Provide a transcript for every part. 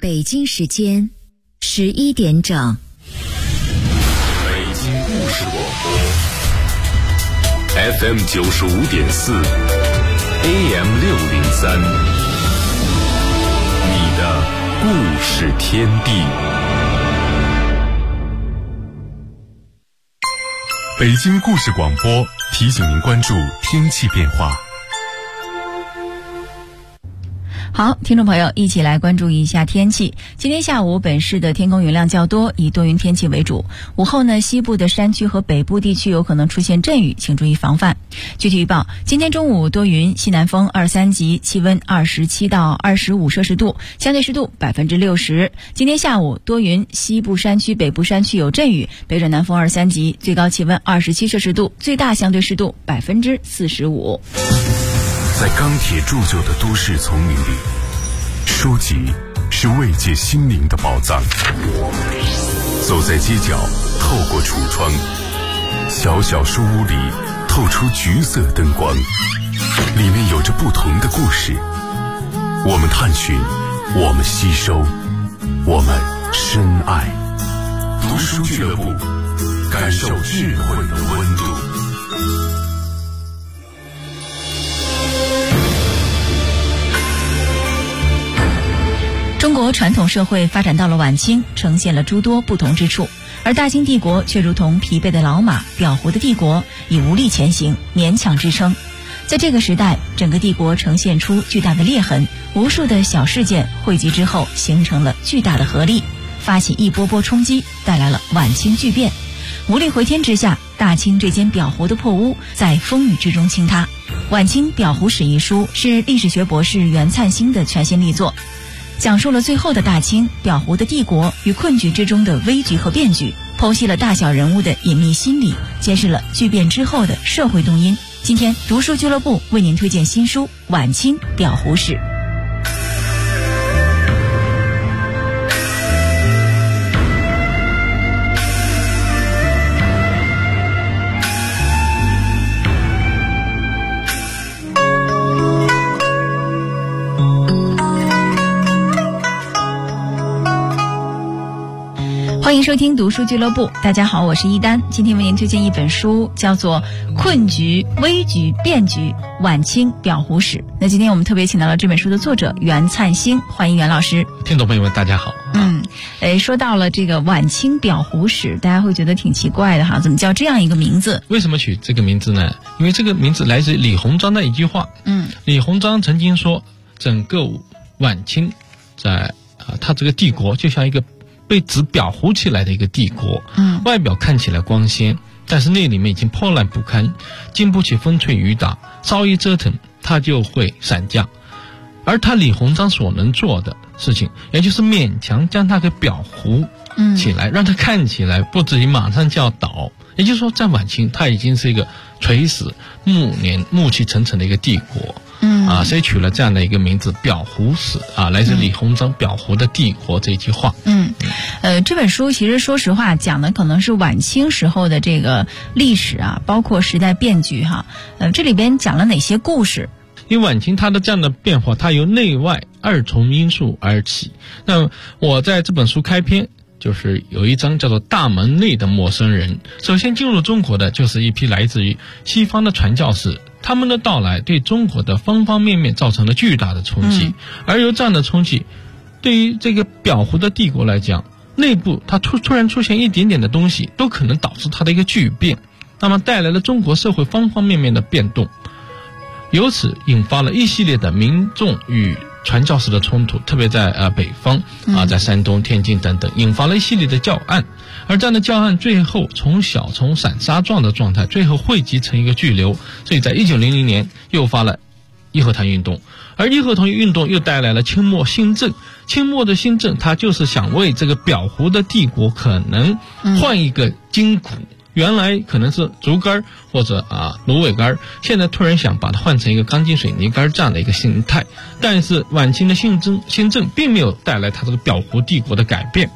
北京时间11点整。 北京故事广播 FM 95.4 AM 603，你的故事天地。北京故事广播提醒您关注天气变化。 好，听众朋友，一起来关注一下天气。今天下午本市的天空云量较多，以多云天气为主。午后呢，西部的山区和北部地区有可能出现阵雨，请注意防范。具体预报：今天中午多云，西南风2-3级，气温27到25摄氏度，相对湿度60%。今天下午多云，西部山区、北部山区有阵雨，北转南风2-3级，最高气温27摄氏度，最大相对湿度45%。 在钢铁铸就的都市丛林里，书籍是慰藉心灵的宝藏。走在街角，透过橱窗，小小书屋里透出橘色灯光，里面有着不同的故事。我们探寻，我们吸收，我们深爱。读书俱乐部，感受智慧的温度。 中国传统社会发展到了晚清，呈现了诸多不同之处，而大清帝国却如同疲惫的老马，裱糊的帝国，已无力前行，勉强支撑。在这个时代，整个帝国呈现出巨大的裂痕，无数的小事件汇集之后，形成了巨大的合力，发起一波波冲击，带来了晚清巨变。无力回天之下，大清这间裱糊的破屋在风雨之中倾塌。《晚清裱糊史》一书是历史学博士袁灿星的全新力作，讲述了最后的大清裱糊的帝国与困局之中的危局和变局，剖析了大小人物的隐秘心理，揭示了巨变之后的社会动因。今天读书俱乐部为您推荐新书《晚清裱糊史》。欢迎收听读书俱乐部，大家好，我是一丹。今天为您推荐一本书，叫做《困局、危局、变局：晚清裱糊史》。那今天我们特别请到了这本书的作者袁灿星，欢迎袁老师。 听众朋友们，大家好。 说到了这个晚清裱糊史，大家会觉得挺奇怪的哈，怎么叫这样一个名字？ 为什么取这个名字呢？因为这个名字来自李鸿章的一句话。李鸿章曾经说，整个晚清在他这个帝国就像一个被纸裱糊起来的一个帝国，外表看起来光鲜，但是那里面已经破烂不堪，经不起风吹雨打，稍一折腾它就会散架。而他李鸿章所能做的事情，也就是勉强将它给裱糊起来，让它看起来不至于马上就要倒。也就是说，在晚清它已经是一个垂死暮气沉沉的一个帝国。所以取了这样的一个名字裱糊史来自李鸿章裱糊的帝国这句话。 这本书其实说实话讲的可能是晚清时候的这个历史包括时代变局这里边讲了哪些故事？ 因为晚清它的这样的变化，它由内外二重因素而起。那我在这本书开篇就是有一章叫做大门内的陌生人。首先进入中国的就是一批来自于西方的传教士，他们的到来对中国的方方面面造成了巨大的冲击。而由这样的冲击，对于这个裱糊的帝国来讲，内部它突然出现一点点的东西，都可能导致它的一个巨变，那么带来了中国社会方方面面的变动，由此引发了一系列的民众与传教士的冲突，特别在北方在山东、天津等等，引发了一系列的教案。而这样的教案最后从散沙状的状态，最后汇集成一个巨流，所以在1900年诱发了义和团运动。而义和团运动又带来了清末新政。清末的新政，它就是想为这个裱糊的帝国可能换一个筋骨。原来可能是竹竿或者芦苇竿，现在突然想把它换成一个钢筋水泥竿这样的一个形态。但是晚清的新政并没有带来它这个裱糊帝国的改变。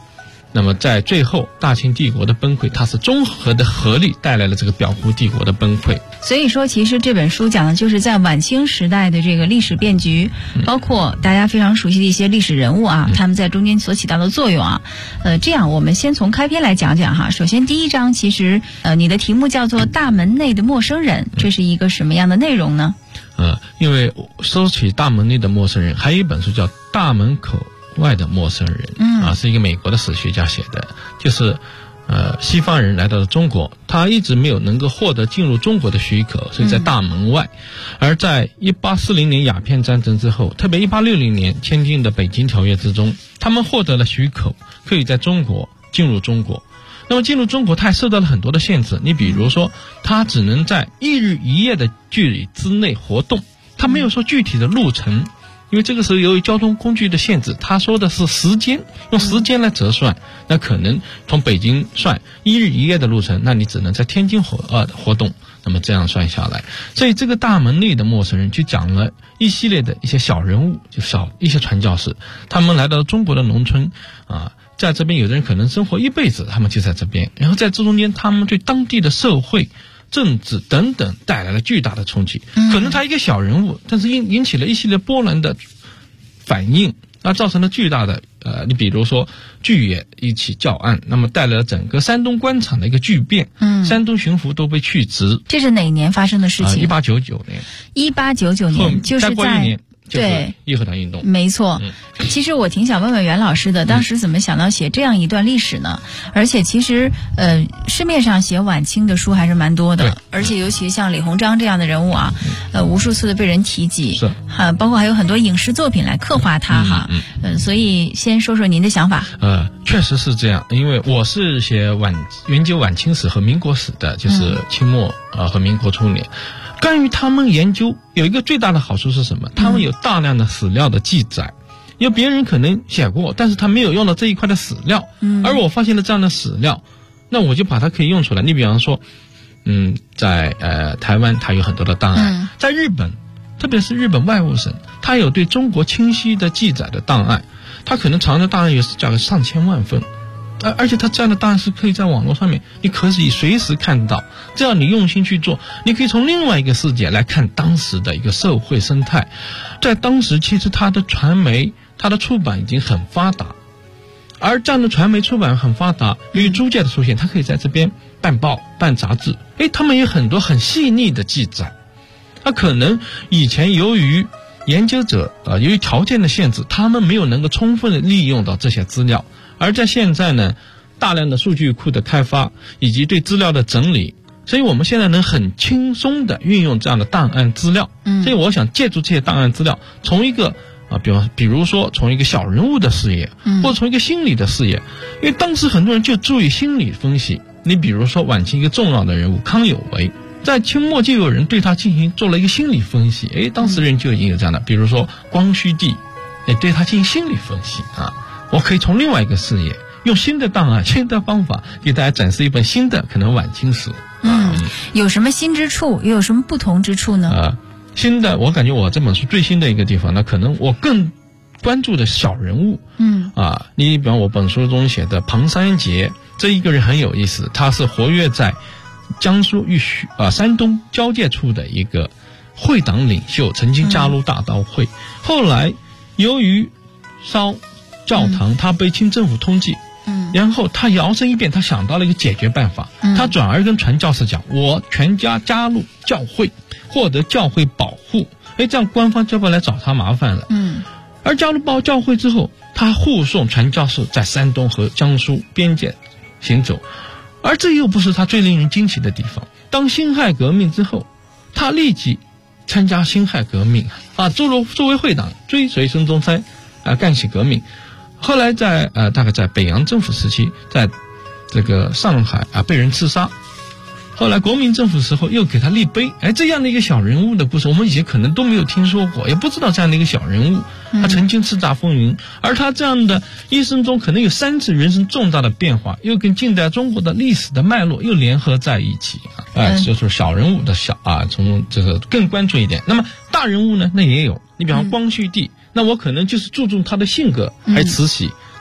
那么在最后大清帝国的崩溃，它是综合的合力带来了这个表户帝国的崩溃。 所以说其实这本书讲的就是在晚清时代的这个历史变局，包括大家非常熟悉的一些历史人物啊，他们在中间所起到的作用啊。这样我们先从开篇来讲讲哈。首先第一章其实你的题目叫做大门内的陌生人，这是一个什么样的内容呢？ 因为说起大门内的陌生人，还有一本书叫大门口外的陌生人，是一个美国的史学家写的，就是西方人来到了中国，他一直没有能够获得进入中国的许可，所以在大门外。而在1840年鸦片战争之后，特别1860年签订的北京条约之中，他们获得了许可，可以在中国进入中国。那么进入中国，他还受到了很多的限制。你比如说，他只能在1日1夜的距离之内活动，他没有说具体的路程，因为这个时候由于交通工具的限制，他说的是时间，用时间来折算。那可能从北京算1日1夜的路程，那你只能在天津活动。那么这样算下来，所以这个大门内的陌生人就讲了一系列的一些小人物，就一些传教士，他们来到中国的农村在这边有的人可能生活一辈子，他们就在这边，然后在这中间他们对当地的社会政治等等带来了巨大的冲击。可能他一个小人物，但是引起了一系列波澜的反应，造成了巨大的你比如说巨野一起教案，那么带来了整个山东官场的一个巨变，山东巡抚都被去职。 这是哪年发生的事情 ？1899年。 1899年就是在对义和团运动， 没错。其实我挺想问问袁老师的，当时怎么想到写这样一段历史呢？而且其实市面上写晚清的书还是蛮多的，而且尤其像李鸿章这样的人物啊，无数次的被人提及， 是包括还有很多影视作品来刻画他哈。所以先说说您的想法。 确实是这样，因为我是写研究晚清史和民国史的，就是清末和民国初年。关于他们研究有一个最大的好处是什么？他们有大量的史料的记载，因为别人可能写过，但是他没有用到这一块的史料，而我发现了这样的史料，那我就把它可以用出来。你比方说在台湾它有很多的档案，在日本特别是日本外务省，它有对中国清晰的记载的档案，它可能藏的档案有价个上千万份，而且它这样的档案是可以在网络上面你可以随时看到。这样你用心去做，你可以从另外一个视角来看当时的一个社会生态。在当时其实它的传媒它的出版已经很发达，而这样的传媒出版很发达，由于租界的出现，它可以在这边办报办杂志，他们有很多很细腻的记载。它可能以前由于研究者由于条件的限制，他们没有能够充分的利用到这些资料，而在现在呢，大量的数据库的开发以及对资料的整理，所以我们现在能很轻松的运用这样的档案资料。所以我想借助这些档案资料，从一个比如说从一个小人物的视野，或者从一个心理的视野，因为当时很多人就注意心理分析。你比如说晚清一个重要的人物康有为，在清末就有人对他做了一个心理分析，当时人就已经有这样的，比如说光绪帝对他进行心理分析我可以从另外一个视野，用新的档案新的方法给大家展示一本新的可能晚清史。 有什么新之处，又有什么不同之处呢？ 新的，我感觉我这本书最新的一个地方，那可能我更关注的小人物。你比方我本书中写的彭三杰，这一个人很有意思，他是活跃在江苏与山东交界处的一个会党领袖，曾经加入大刀会，后来由于烧教堂，他被清政府通缉，然后他摇身一变，他想到了一个解决办法，他转而跟传教士讲，我全家加入教会，获得教会保护，这样官方就不来找他麻烦了。而加入教会之后，他护送传教士在山东和江苏边界行走，而这又不是他最令人惊奇的地方。当辛亥革命之后，他立即参加辛亥革命作为会党追随孙中山干起革命。后来在大概在北洋政府时期，在这个上海被人刺杀，后来国民政府时候又给他立碑。这样的一个小人物的故事，我们以前可能都没有听说过，也不知道这样的一个小人物，他曾经叱咤风云，而他这样的一生中可能有3次人生重大的变化，又跟近代中国的历史的脉络又联合在一起就是小人物的从这个更关注一点。那么大人物呢，那也有，你比方光绪帝，那我可能就是注重他的性格而慈禧，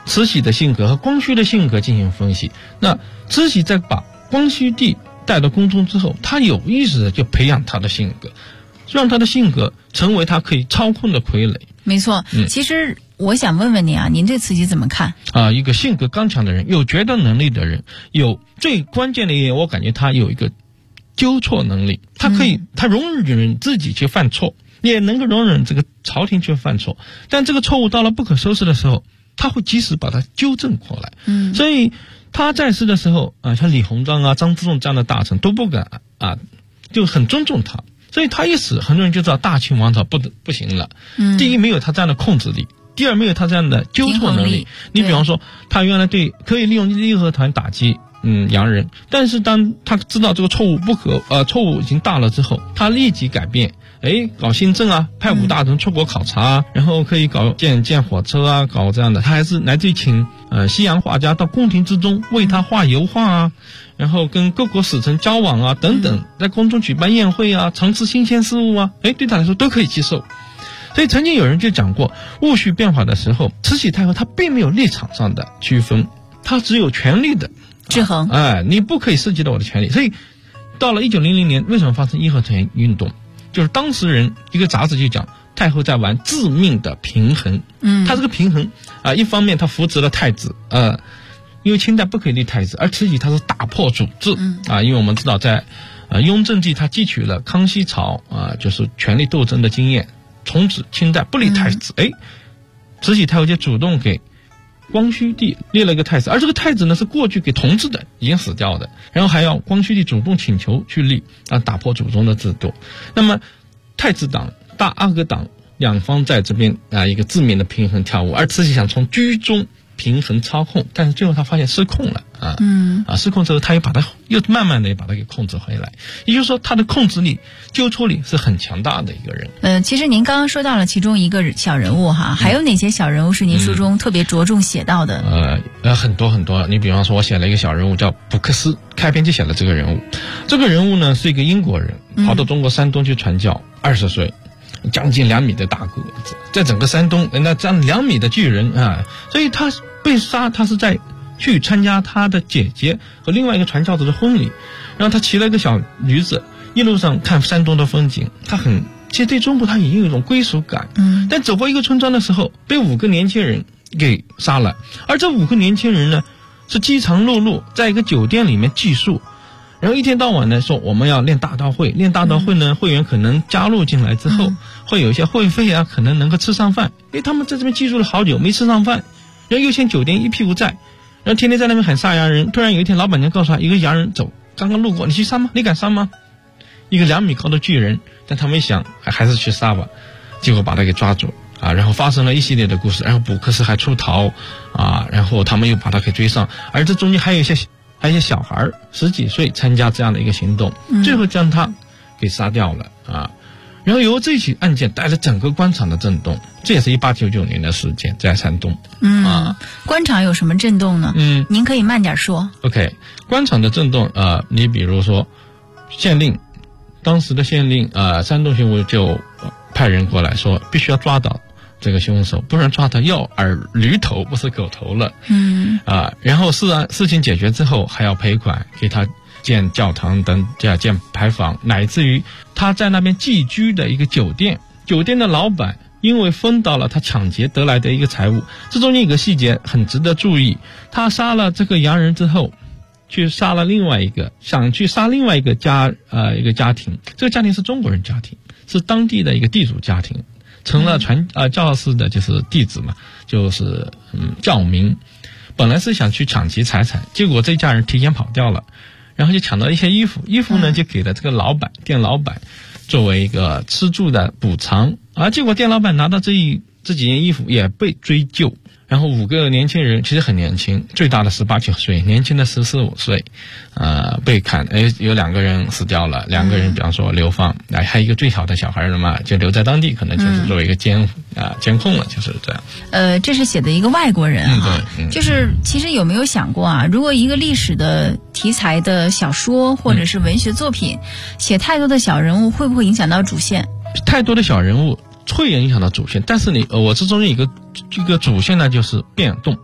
慈禧的性格和光绪的性格进行分析。那慈禧在把光绪帝带到宫中之后，他有意识的就培养他的性格，让他的性格成为他可以操控的傀儡。 没错，其实我想问问你啊，您对慈禧怎么看？ 一个性格刚强的人，有决断能力的人，有最关键的一点，我感觉他有一个纠错能力，他可以，他容忍自己去犯错，也能够容忍这个朝廷去犯错，但这个错误到了不可收拾的时候，他会及时把它纠正过来。所以他在世的时候像李鸿章啊、张之洞这样的大臣都不敢就很尊重他。所以他一死，很多人就知道大清王朝不行了。第一，没有他这样的控制力；第二，没有他这样的纠错能力。你比方说，他原来可以利用义和团打击洋人，但是当他知道这个错误错误已经大了之后，他立即改变。搞新政啊，派武大臣出国考察啊，然后可以搞建火车啊，搞这样的。他还是来自于请西洋画家到宫廷之中为他画油画啊，然后跟各国使臣交往啊等等，在宫中举办宴会啊，尝试新鲜事物啊，对他来说都可以接受。所以曾经有人就讲过，戊戌变法的时候，慈禧太后她并没有立场上的区分，她只有权力的制衡。 你不可以涉及到我的权利。所以到了1900年，为什么发生义和团运动？就是当时人一个杂志就讲太后在玩致命的平衡。他这个平衡一方面他扶持了太子，因为清代不可以立太子，而慈禧他是打破主制因为我们知道在雍正帝他汲取了康熙朝就是权力斗争的经验，从此清代不立太子。慈禧太后就主动给光绪帝立了一个太子，而这个太子呢是过去给同治的，已经死掉的，然后还要光绪帝主动请求去立打破祖宗的制度。那么太子党、大阿哥党两方在这边一个致命的平衡跳舞，而慈禧想从居中平衡操控，但是最后他发现失控了失控之后他又慢慢的把它给控制回来。也就是说他的控制力、纠错力是很强大的一个人。 其实您刚刚说到了其中一个小人物还有哪些小人物是您书中特别着重写到的？ 很多很多。你比方说我写了一个小人物叫卜克斯，开篇就写了这个人物。这个人物呢是一个英国人，跑到中国山东去传教，20岁，将近2米的大个子，在整个山东那这样2米的巨人所以他被杀，他是在去参加他的姐姐和另外一个传教者的婚礼，然后他骑了一个小驴子，一路上看山东的风景，其实对中国他已经有一种归属感。但走过一个村庄的时候，被5个年轻人给杀了，而这5个年轻人呢是饥肠辘辘，在一个酒店里面寄宿，然后一天到晚呢说我们要练大道会呢，会员可能加入进来之后会有一些会费可能能够吃上饭。他们在这边寄宿了好久没吃上饭，然后又欠酒店一屁股债，然后天天在那边喊杀洋人。突然有一天老板娘告诉他，一个洋人走刚刚路过，你去杀吗？你敢杀吗？一个2米高的巨人，但他们一想还是去杀吧，结果把他给抓住然后发生了一系列的故事，然后卜克斯还出逃然后他们又把他给追上，而这中间还有一些小孩10几岁参加这样的一个行动，最后将他给杀掉了然后由这起案件带来整个官场的震动，这也是1899年的事件，在山东官场有什么震动呢？您可以慢点说。 OK， 官场的震动你比如说县令，当时的县令山东巡抚就派人过来说必须要抓到这个凶手，不然抓他要耳驴头不是狗头了。然后事情解决之后还要赔款，给他建教堂等建牌坊，乃至于他在那边寄居的一个酒店的老板因为分到了他抢劫得来的一个财物。这中间有个细节很值得注意，他杀了这个洋人之后去杀了想去杀另外一个一个家庭，这个家庭是中国人家庭，是当地的一个地主家庭，成了教士的就是弟子嘛，就是教民。本来是想去抢劫财产，结果这家人提前跑掉了，然后就抢到一些衣服呢就给了这个店老板作为一个吃住的补偿结果店老板拿到这几件衣服也被追究。然后5个年轻人其实很年轻，最大的18、19岁，年轻的14、15岁被砍，有2个人死掉了，2个人比方说流放，还有一个最小的小孩嘛就留在当地，可能就是作为一个监控了，就是这样。 这是写的一个外国人就是其实有没有想过如果一个历史的题材的小说或者是文学作品写太多的小人物，会不会影响到主线？ 太多的小人物会影响到主线，但是我这中间一个主线呢就是变动，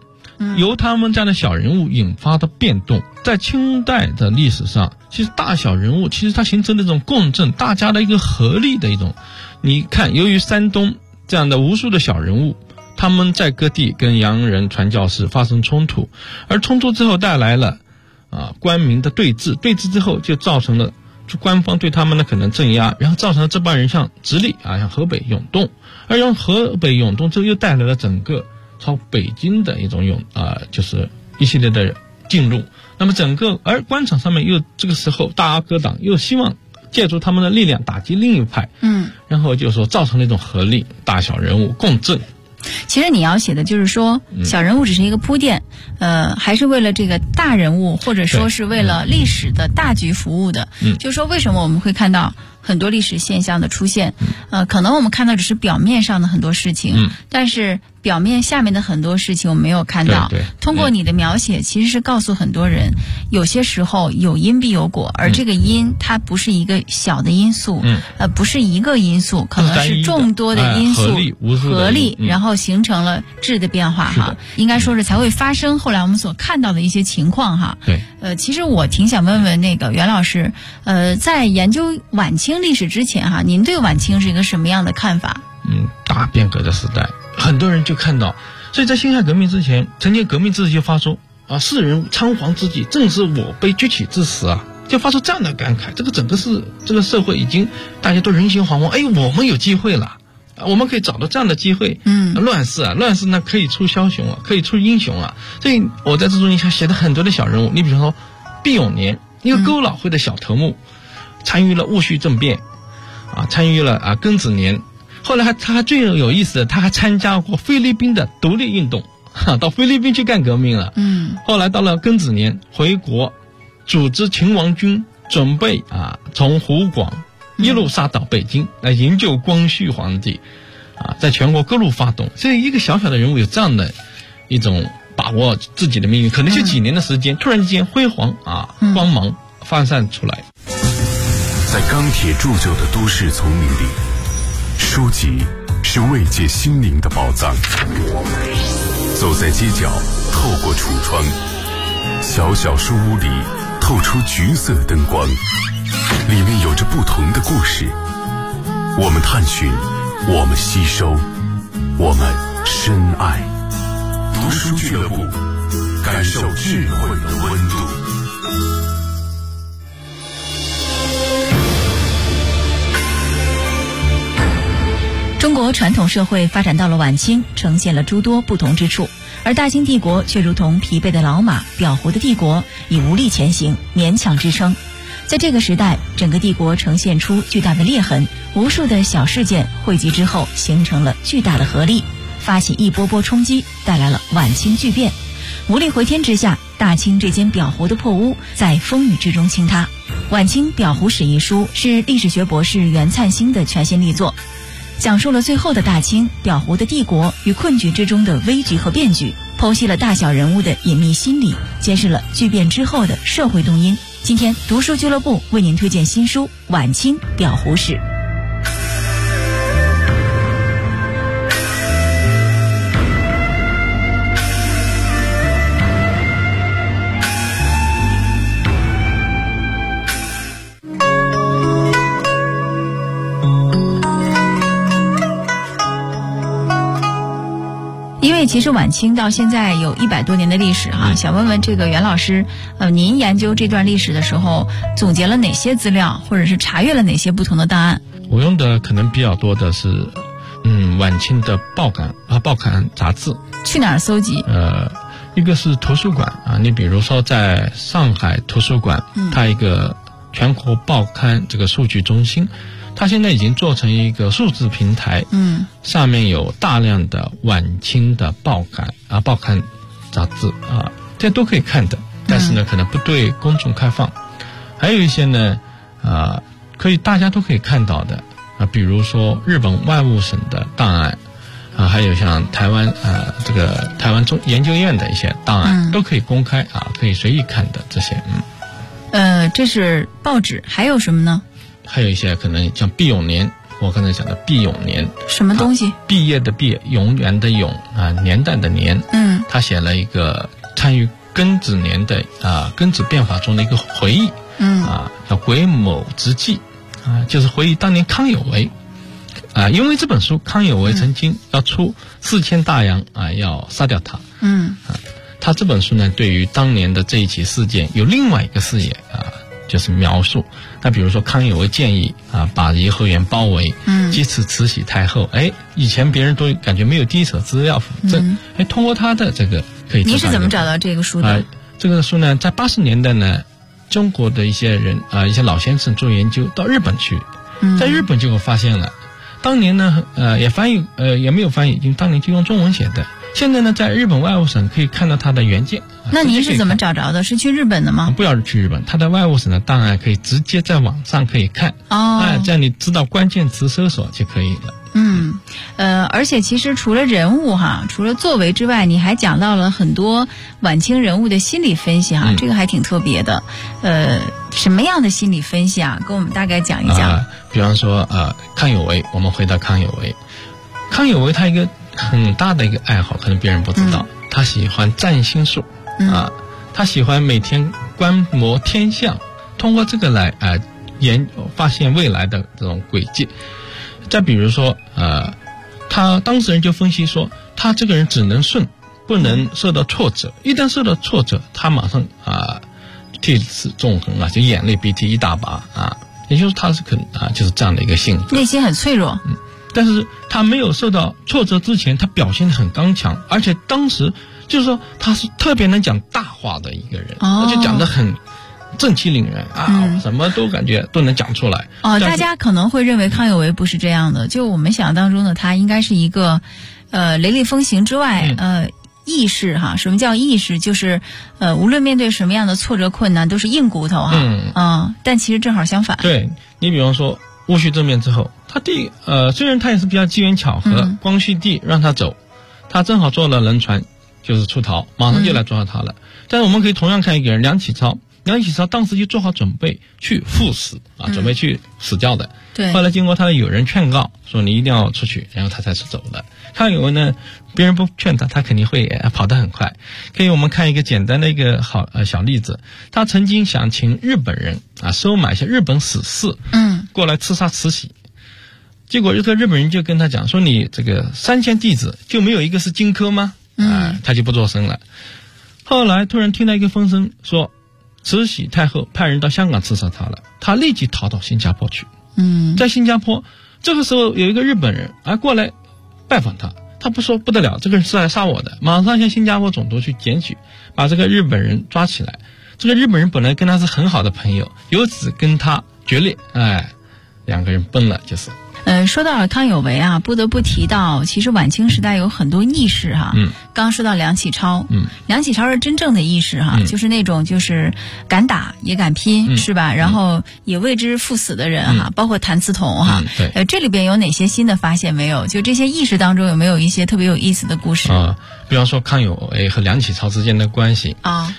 由他们这样的小人物引发的变动。在清代的历史上，其实大小人物其实它形成的这种共振，大家的一个合力的一种。你看，由于山东这样的无数的小人物，他们在各地跟洋人传教士发生冲突，而冲突之后带来了官民的对峙，对峙之后就造成了官方对他们的可能镇压，然后造成了这帮人向直隶向河北涌动，而让河北涌动之后又带来了整个朝北京的一种就是一系列的进入。那么而官场上面又这个时候大阿哥党又希望借助他们的力量打击另一派，然后就是说造成了一种合力，大小人物共振。 其实你要写的就是说，小人物只是一个铺垫，还是为了这个大人物，或者说是为了历史的大局服务的。就是说，为什么我们会看到很多历史现象的出现？可能我们看到只是表面上的很多事情，但是表面下面的很多事情我们没有看到。通过你的描写，其实是告诉很多人，有些时候有因必有果，而这个因它不是一个小的因素，不是一个因素，可能是众多的因素合力，然后形成了质的变化哈。应该说是才会发生后来我们所看到的一些情况哈。其实我挺想问问那个袁老师，在研究晚清历史之前哈，您对晚清是一个什么样的看法？ 大变革的时代，很多人就看到，所以在辛亥革命之前，曾经革命志士就发出世人仓皇之际，正是我辈崛起之时就发出这样的感慨。这个社会已经大家都人心惶惶，我们有机会了，我们可以找到这样的机会。乱世呢可以出枭雄可以出英雄所以我在这中间写的很多的小人物，你比如说毕永年，一个勾老会的小头目，参与了戊戌政变参与了庚子年。后来他还最有意思的，他还参加过菲律宾的独立运动，到菲律宾去干革命了。后来到了庚子年回国，组织勤王军，准备从湖广一路杀到北京来营救光绪皇帝在全国各路发动。所以一个小小的人物有这样的一种把握自己的命运，可能就几年的时间，突然之间辉煌光芒发散出来。 在钢铁铸就的都市丛林里，书籍是慰藉心灵的宝藏。走在街角，透过橱窗，小小书屋里透出橘色灯光，里面有着不同的故事。我们探寻，我们吸收，我们深爱。读书俱乐部，感受智慧的温度。 中国传统社会发展到了晚清，呈现了诸多不同之处，而大清帝国却如同疲惫的老马，裱糊的帝国已无力前行，勉强支撑。在这个时代，整个帝国呈现出巨大的裂痕，无数的小事件汇集之后，形成了巨大的合力，发起一波波冲击，带来了晚清巨变。无力回天之下，大清这间裱糊的破屋在风雨之中倾塌。《晚清裱糊史》一书是历史学博士袁灿星的全新力作，讲述了最后的大清裱糊的帝国与困局之中的危局和变局，剖析了大小人物的隐秘心理，揭示了巨变之后的社会动因。今天读书俱乐部为您推荐新书《晚清裱糊史》。因为其实晚清到现在有100多年的历史想问问这个袁老师，您研究这段历史的时候，总结了哪些资料，或者是查阅了哪些不同的档案？ 我用的可能比较多的是，晚清的报刊杂志。 去哪儿搜集？ 一个是图书馆你比如说在上海图书馆，它一个全国报刊这个数据中心。它现在已经做成一个数字平台，上面有大量的晚清的报刊杂志这都可以看的，但是呢可能不对公众开放。还有一些呢大家都可以看到的比如说日本外务省的档案还有像台湾这个台湾研究院的一些档案都可以公开可以随意看的这些。 这是报纸，还有什么呢？ 还有一些可能像毕永年，我刚才讲的毕永年， 什么东西？ 毕业的毕，永远的永年代的年。 他写了一个参与庚子年的庚子变法中的一个回忆，叫《癸卯之际》就是回忆当年康有为因为这本书康有为曾经要出4000大洋要杀掉他，他这本书呢对于当年的这一起事件有另外一个视野就是描述。那比如说康有为建议把颐和园包围，击刺慈禧太后，以前别人都感觉没有第一手资料辅证，通过他的这个可以。 你是怎么找到这个书的？ 这个书呢，在80年代呢，中国的一些人一些老先生做研究到日本去，在日本就发现了，当年呢也翻译也没有翻译，因为当年就用中文写的。现在呢，在日本外务省可以看到它的原件。 那您是怎么找着的？是去日本的吗？ 不要去日本，它的外务省的档案可以直接在网上可以看。这样你知道关键词搜索就可以了。 而且其实除了人物除了作为之外，你还讲到了很多晚清人物的心理分析这个还挺特别的。什么样的心理分析跟我们大概讲一讲。 比方说康有为，我们回到康有为。康有为他一个很大的一个爱好，可能别人不知道，他喜欢占星术他喜欢每天观摩天象，通过这个来发现未来的这种轨迹。再比如说他当事人就分析说，他这个人只能顺，不能受到挫折，一旦受到挫折，他马上涕泗纵横就眼泪鼻涕一大把也就是他是就是这样的一个性格， 内心很脆弱。 但是他没有受到挫折之前，他表现得很刚强，而且当时就是说他是特别能讲大话的一个人，而且讲得很正气凛然什么都感觉都能讲出来。 大家可能会认为康有为不是这样的，就我们想当中的他应该是一个雷厉风行之外义士什么叫义士？就是无论面对什么样的挫折困难都是硬骨头但其实正好相反。 对，你比方说戊戌政变之后，他虽然他也是比较机缘巧合，光绪帝让他走，他正好坐了轮船就是出逃，马上就来抓他了。但是我们可以同样看一个人梁启超当时就做好准备去赴死准备去死掉的。 对。 后来经过他的友人劝告，说你一定要出去，然后他才是走的。康有为呢，别人不劝他，他肯定会跑得很快。可以我们看一个简单的一个小例子，他曾经想请日本人收买一些日本死士，过来刺杀慈禧。结果这个日本人就跟他讲说，你这个3000弟子就没有一个是荆轲吗？他就不作声了。后来突然听到一个风声说，慈禧太后派人到香港刺杀他了，他立即逃到新加坡去。在新加坡这个时候有一个日本人过来拜访他，他不说不得了，这个人是来杀我的，马上向新加坡总督去检举，把这个日本人抓起来。这个日本人本来跟他是很好的朋友，由此跟他决裂，两个人崩了就是。 说到了康有为不得不提到，其实晚清时代有很多义士刚说到梁启超，梁启超是真正的义士就是那种就是敢打也敢拼，是吧？然后也为之赴死的人包括谭嗣同对。 这里边有哪些新的发现没有？就这些义士当中有没有一些特别有意思的故事比方说康有为和梁启超之间的关系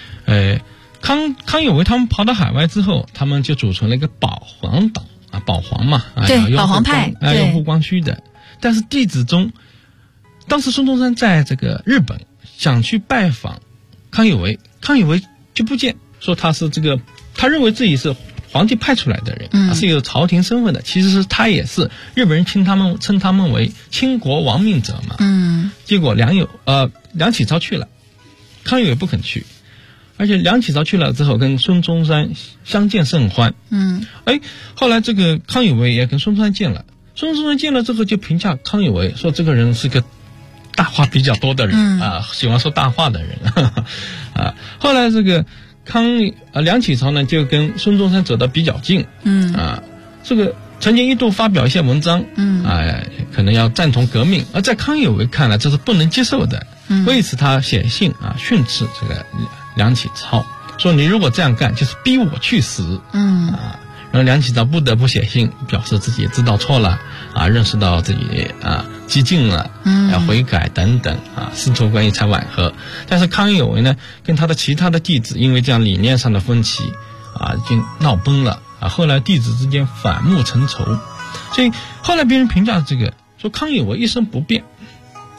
康有为他们跑到海外之后，他们就组成了一个保皇党保皇嘛， 对，保皇派， 拥护光绪的。但是弟子中，当时孙中山在这个日本想去拜访康有为，康有为就不见，说他是他认为自己是皇帝派出来的人，是有朝廷身份的。其实是他也是日本人称他们为倾国亡命者嘛。结果梁启超去了，康有为不肯去。而且梁启超去了之后，跟孙中山相见甚欢。后来这个康有为也跟孙中山见了，孙中山见了之后就评价康有为说，这个人是个大话比较多的人喜欢说大话的人后来这个梁启超呢就跟孙中山走得比较近，这个曾经一度发表一些文章，可能要赞同革命，而在康有为看来这是不能接受的，为此他写信训斥这个梁启超，说你如果这样干就是逼我去死。然后梁启超不得不写信表示自己知道错了认识到自己激进了，要悔改等等师徒关系才缓和。但是康有为呢跟他的其他的弟子因为这样理念上的分歧已经闹崩了后来弟子之间反目成仇。所以后来别人评价这个说康有为一生不变，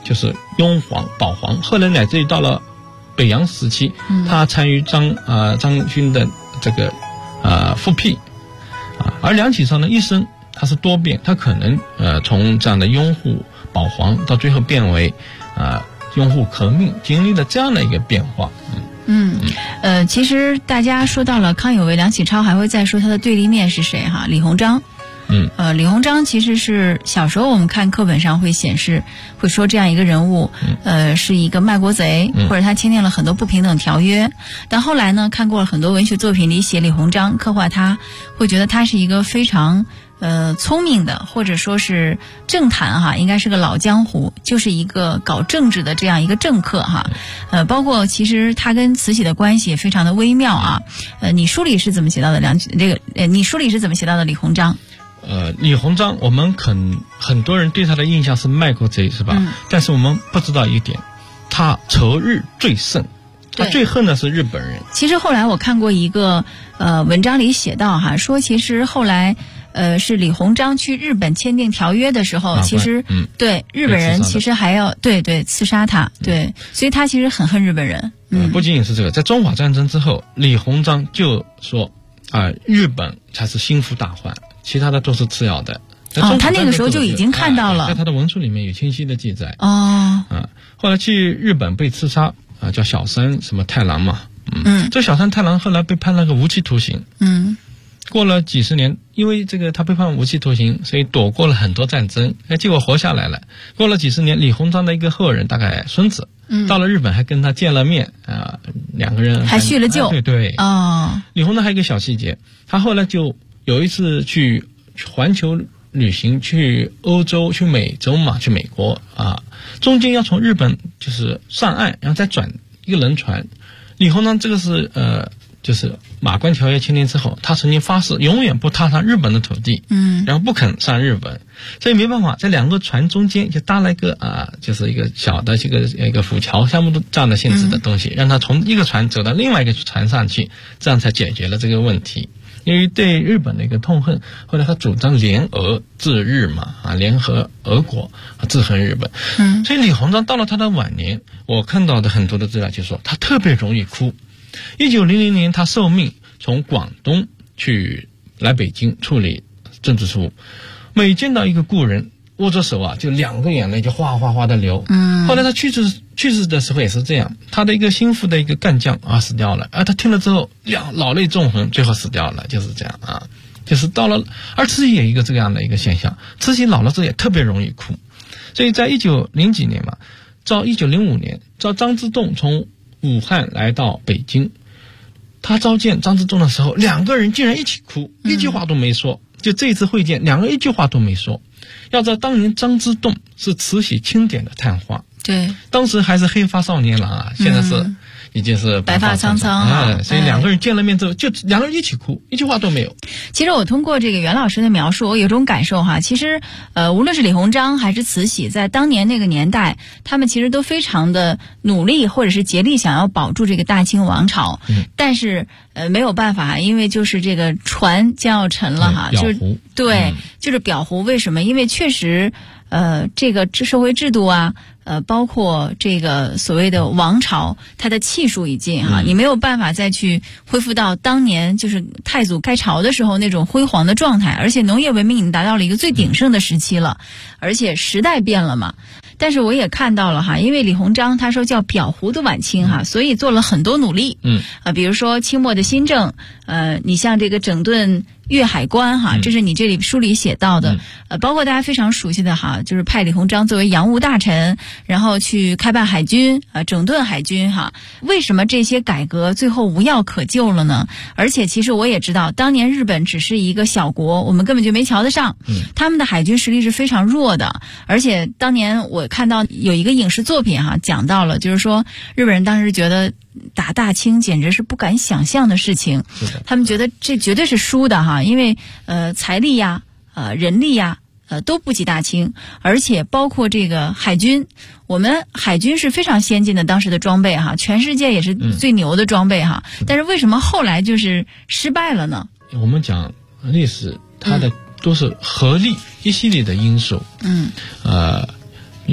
就是雍黄、保皇，后来乃至于到了北洋时期，他参与张勋的这个复辟而梁启超呢一生他是多变，他可能从这样的拥护保皇到最后变为拥护革命，经历了这样的一个变化。 其实大家说到了康有为、梁启超，还会再说他的对立面是谁哈？李鸿章。李鸿章其实是小时候我们看课本上会显示，会说这样一个人物，是一个卖国贼，或者他签订了很多不平等条约。但后来呢，看过了很多文学作品里写李鸿章，刻画他，会觉得他是一个非常聪明的，或者说是政坛哈，应该是个老江湖，就是一个搞政治的这样一个政客哈。包括其实他跟慈禧的关系也非常的微妙啊。你书里是怎么写到的你书里是怎么写到的李鸿章？ 李鸿章，我们很多人对他的印象是卖国贼，是吧？但是我们不知道一点，他仇日最甚，他最恨的是日本人。 其实后来我看过一个文章里写到哈，说其实后来是李鸿章去日本签订条约的时候，其实对日本人其实还要对刺杀他，对，所以他其实很恨日本人。 不仅仅是这个，在中法战争之后，李鸿章就说日本才是心腹大患，其他的都是次要的。 他那个时候就已经看到了， 在他的文书里面有清晰的记载。后来去日本被刺杀叫小山什么太郎嘛，这小山太郎后来被判了个无期徒刑。过了几十年，因为这个他被判无期徒刑，所以躲过了很多战争，结果活下来了。过了几十年，李鸿章的一个后人，大概孙子，到了日本还跟他见了面两个人还叙了旧。 对。李鸿章还有一个小细节，他后来就有一次去环球旅行，去欧洲、去美洲嘛，去美国中间要从日本就是上岸，然后再转一个轮船。李鸿章这个是就是马关条约签订之后，他曾经发誓永远不踏上日本的土地，然后不肯上日本，所以没办法，在两个船中间就搭了一个就是一个小的一个浮桥项目的这样的性质的东西，让他从一个船走到另外一个船上去，这样才解决了这个问题。因为对日本的一个痛恨，后来他主张联俄制日嘛，联合俄国制衡日本。所以李鸿章到了他的晚年，我看到的很多的资料就说他特别容易哭。1900年他受命从广东来北京处理政治事务，每见到一个故人握着手就两个眼泪就哗哗哗的流。后来他去世的时候也是这样，他的一个心腹的一个干将死掉了，他听了之后老泪纵横，最后死掉了，就是这样就是到了，而慈禧也一个这样的一个现象，慈禧老了之后也特别容易哭。所以在1900几年嘛，到1905年，到张之洞从武汉来到北京，他召见张之洞的时候，两个人竟然一起哭，一句话都没说。就这一次会见，两个人一句话都没说。要知道当年张之洞是慈禧钦点的探花， 对， 当时还是黑发少年郎现在是已经是白发苍苍所以两个人见了面之后，就两个人一起哭，一句话都没有。 其实我通过这个袁老师的描述，我有种感受哈，其实无论是李鸿章还是慈禧，在当年那个年代，他们其实都非常的努力或者是竭力想要保住这个大清王朝，但是没有办法，因为就是这个船将要沉了哈，就是就是裱糊。为什么？因为确实这个社会制度包括这个所谓的王朝，它的气数已尽你没有办法再去恢复到当年就是太祖开朝的时候那种辉煌的状态，而且农业文明已经达到了一个最鼎盛的时期了，而且时代变了嘛。但是我也看到了因为李鸿章他说叫裱糊的晚清所以做了很多努力。比如说清末的新政，你像这个整顿粤海关这是你这里书里写到的。包括大家非常熟悉的就是派李鸿章作为洋务大臣，然后去开办海军整顿海军为什么这些改革最后无药可救了呢？而且其实我也知道，当年日本只是一个小国，我们根本就没瞧得上，他们的海军实力是非常弱的。而且当年我看到有一个影视作品讲到了，就是说日本人当时觉得打大清简直是不敢想象的事情，他们觉得这绝对是输的因为财力人力都不及大清，而且包括这个海军，我们海军是非常先进的当时的装备全世界也是最牛的装备但是为什么后来就是失败了呢？ 我们讲历史，它的都是合力一系列的因素。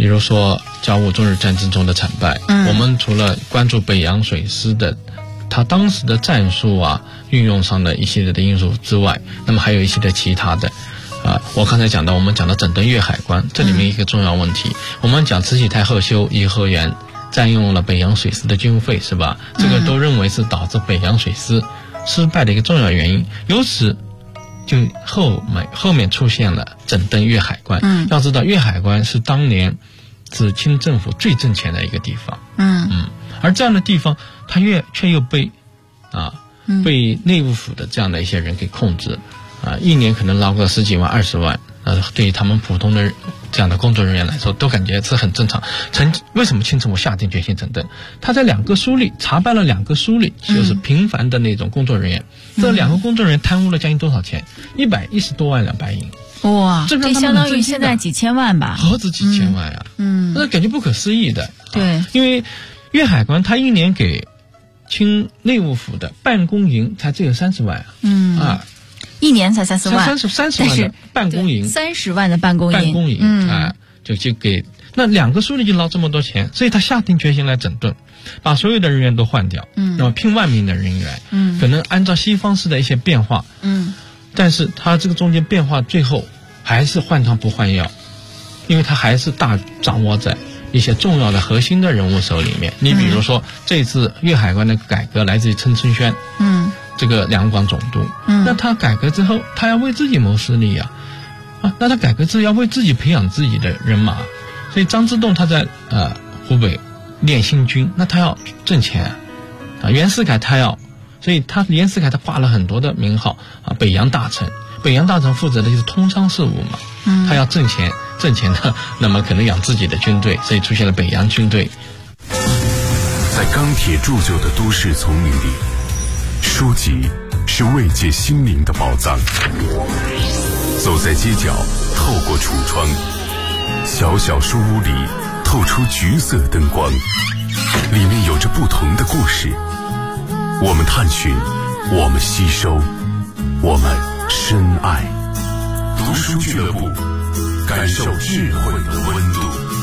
比如说甲午中日战争中的惨败，我们除了关注北洋水师的他当时的战术啊运用上的一系列的因素之外，那么还有一系列其他的我刚才讲到我们讲的整顿粤海关，这里面一个重要问题，我们讲慈禧太后修颐和园占用了北洋水师的经费，是吧？这个都认为是导致北洋水师失败的一个重要原因，由此就后面出现了整顿粤海关。要知道粤海关是当年是清政府最挣钱的一个地方，而这样的地方它却又被内务府的这样的一些人给控制，一年可能捞个10几万20万，对于他们普通的这样的工作人员来说都感觉是很正常。为什么清政府下定决心整顿？他在2个书里查办了2个书里，就是平凡的那种工作人员，这2个工作人员贪污了将近多少钱？110多万两白银。 哇，这相当于现在几千万吧？ 何止几千万呀？那感觉不可思议的。 对， 因为粤海关他一年给清内务府的办公银才只有30万一年才30万 ，30万的办公银 ，30万的办公银， 就给那2个书里就捞这么多钱，所以他下定决心来整顿，把所有的人员都换掉，那么聘万名的人员，可能按照西方式的一些变化，但是他这个中间变化最后还是换汤不换药，因为他还是大掌握在一些重要的核心的人物手里面。你比如说这次粤海关的改革来自于陈春轩，这个两广总督，那他改革之后他要为自己谋私利那他改革之后要为自己培养自己的人马，所以张之洞他在湖北练新军，那他要挣钱袁世凯所以袁世凯他挂了很多的名号北洋大臣负责的就是通商事务嘛，他要挣钱的，那么可能养自己的军队，所以出现了北洋军队。 在钢铁铸就的都市丛林里，书籍是慰藉心灵的宝藏。走在街角，透过橱窗，小小书屋里透出橘色灯光，里面有着不同的故事。我们探寻，我们吸收，我们深爱。读书俱乐部，感受智慧的温度。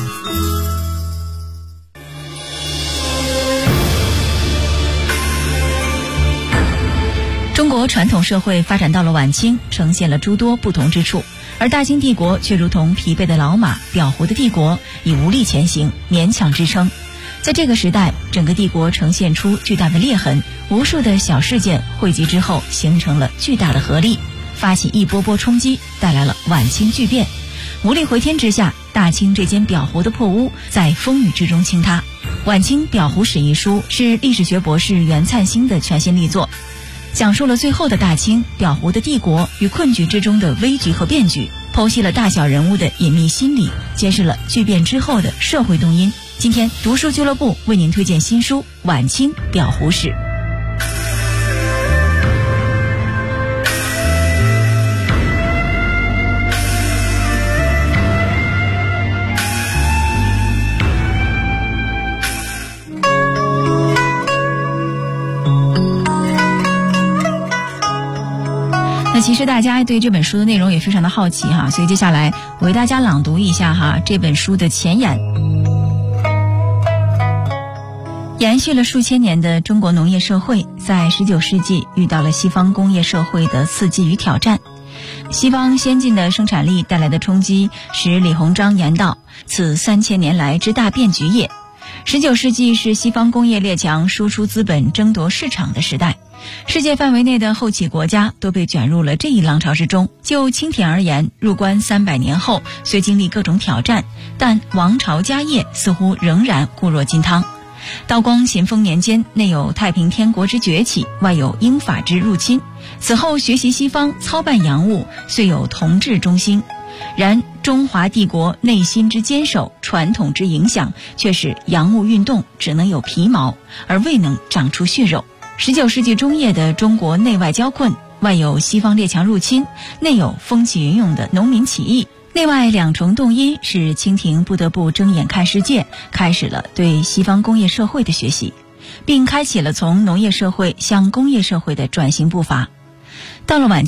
中国传统社会发展到了晚清，呈现了诸多不同之处，而大清帝国却如同疲惫的老马，裱糊的帝国，已无力前行，勉强支撑。在这个时代，整个帝国呈现出巨大的裂痕，无数的小事件汇集之后，形成了巨大的合力，发起一波波冲击，带来了晚清巨变。无力回天之下，大清这间裱糊的破屋在风雨之中倾塌。《晚清裱糊史》一书是历史学博士袁灿星的全新力作，讲述了最后的大清裱糊的帝国与困局之中的危局和变局，剖析了大小人物的隐秘心理，揭示了巨变之后的社会动因。今天读书俱乐部为您推荐新书《晚清裱糊史》。其实大家对这本书的内容也非常的好奇所以接下来我为大家朗读一下这本书的前言。延续了数千年的中国农业社会，在19世纪遇到了西方工业社会的刺激与挑战。西方先进的生产力带来的冲击，使李鸿章言道：“此3000年来之大变局也。”19世纪是西方工业列强输出资本争夺市场的时代，世界范围内的后起国家都被卷入了这一浪潮之中。就清廷而言，入关300年后，虽经历各种挑战，但王朝家业似乎仍然固若金汤。道光咸丰年间，内有太平天国之崛起，外有英法之入侵。此后学习西方，操办洋务，虽有同治中兴，然中华帝国内心之坚守，传统之影响，却使洋务运动只能有皮毛，而未能长出血肉。19世纪中叶的中国内外交困，外有西方列强入侵，内有风起云涌的农民起义，内外两重动因使清廷不得不睁眼看世界，开始了对西方工业社会的学习，并开启了从农业社会向工业社会的转型步伐。到了晚清，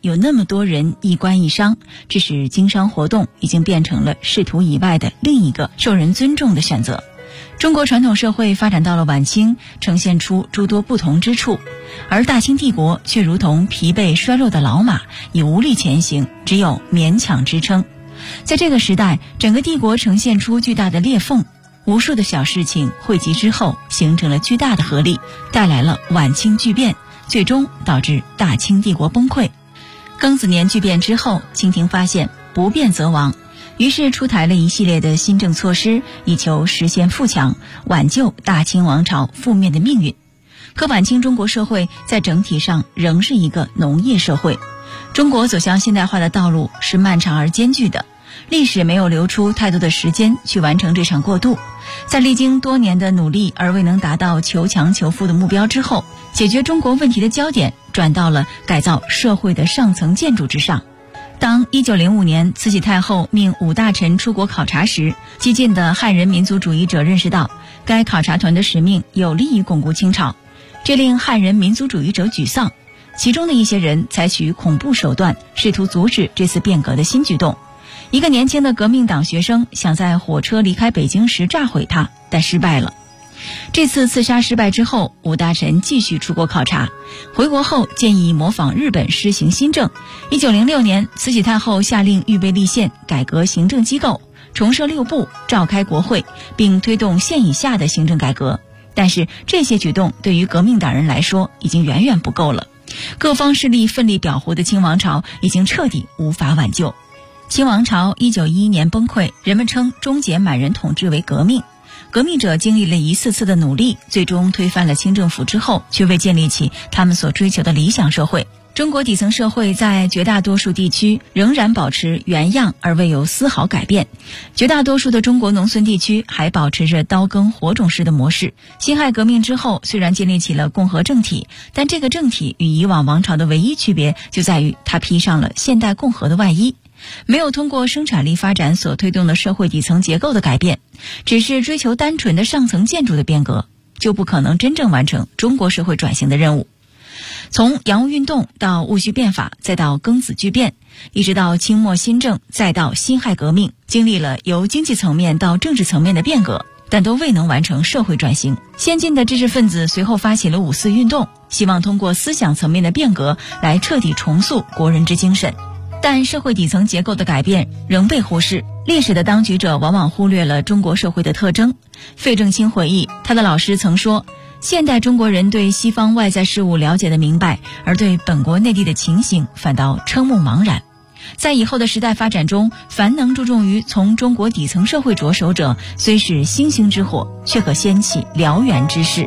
有那么多人一官一商，致使经商活动已经变成了仕途以外的另一个受人尊重的选择。中国传统社会发展到了晚清，呈现出诸多不同之处，而大清帝国却如同疲惫衰弱的老马，已无力前行，只有勉强支撑。在这个时代，整个帝国呈现出巨大的裂缝，无数的小事情汇集之后，形成了巨大的合力，带来了晚清巨变，最终导致大清帝国崩溃。庚子年巨变之后，清廷发现不变则亡，于是出台了一系列的新政措施，以求实现富强，挽救大清王朝覆灭的命运。可晚清中国社会在整体上仍是一个农业社会，中国走向现代化的道路是漫长而艰巨的，历史没有留出太多的时间去完成这场过渡。在历经多年的努力而未能达到求强求富的目标之后，解决中国问题的焦点转到了改造社会的上层建筑之上。当1905年慈禧太后命5大臣出国考察时，激进的汉人民族主义者认识到该考察团的使命有利于巩固清朝，这令汉人民族主义者沮丧。其中的一些人采取恐怖手段，试图阻止这次变革的新举动。一个年轻的革命党学生想在火车离开北京时炸毁它，但失败了。这次刺杀失败之后，5大臣继续出国考察，回国后建议模仿日本施行新政。1906年，慈禧太后下令预备立宪，改革行政机构，重设6部，召开国会，并推动县以下的行政改革。但是这些举动对于革命党人来说已经远远不够了，各方势力奋力裱糊的清王朝已经彻底无法挽救。清王朝1911年崩溃，人们称终结满人统治为革命。革命者经历了一次次的努力，最终推翻了清政府之后，却未建立起他们所追求的理想社会。中国底层社会在绝大多数地区仍然保持原样，而未有丝毫改变。绝大多数的中国农村地区还保持着刀耕火种式的模式。辛亥革命之后，虽然建立起了共和政体，但这个政体与以往王朝的唯一区别就在于它披上了现代共和的外衣。没有通过生产力发展所推动的社会底层结构的改变，只是追求单纯的上层建筑的变革，就不可能真正完成中国社会转型的任务。从洋务运动到戊戌变法，再到庚子巨变，一直到清末新政，再到辛亥革命，经历了由经济层面到政治层面的变革，但都未能完成社会转型。先进的知识分子随后发起了5四运动，希望通过思想层面的变革来彻底重塑国人之精神。但社会底层结构的改变仍被忽视，历史的当局者往往忽略了中国社会的特征。费正清回忆，他的老师曾说，现代中国人对西方外在事物了解的明白，而对本国内地的情形反倒瞠目茫然。在以后的时代发展中，凡能注重于从中国底层社会着手者，虽是星星之火，却可掀起燎原之势。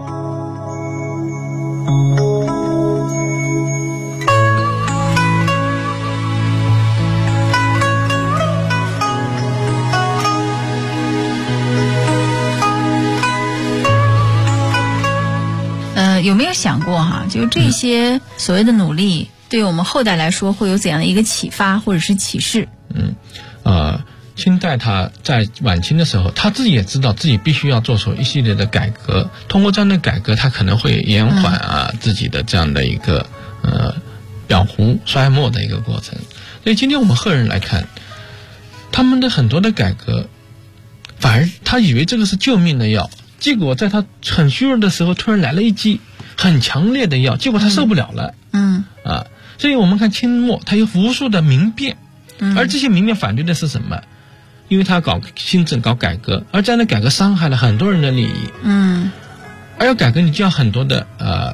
有没有想过就这些所谓的努力对我们后代来说会有怎样的一个启发或者是启示？ 清代他在晚清的时候，他自己也知道自己必须要做出一系列的改革，通过这样的改革他可能会延缓自己的这样的一个裱糊衰没的一个过程。所以今天我们后人来看他们的很多的改革，反而他以为这个是救命的药，结果在他很虚弱的时候突然来了一剂很强烈的药，结果他受不了了。所以我们看清末他有无数的民变，而这些民变反对的是什么？因为他搞新政搞改革，而这样的改革伤害了很多人的利益。而要改革你就要很多的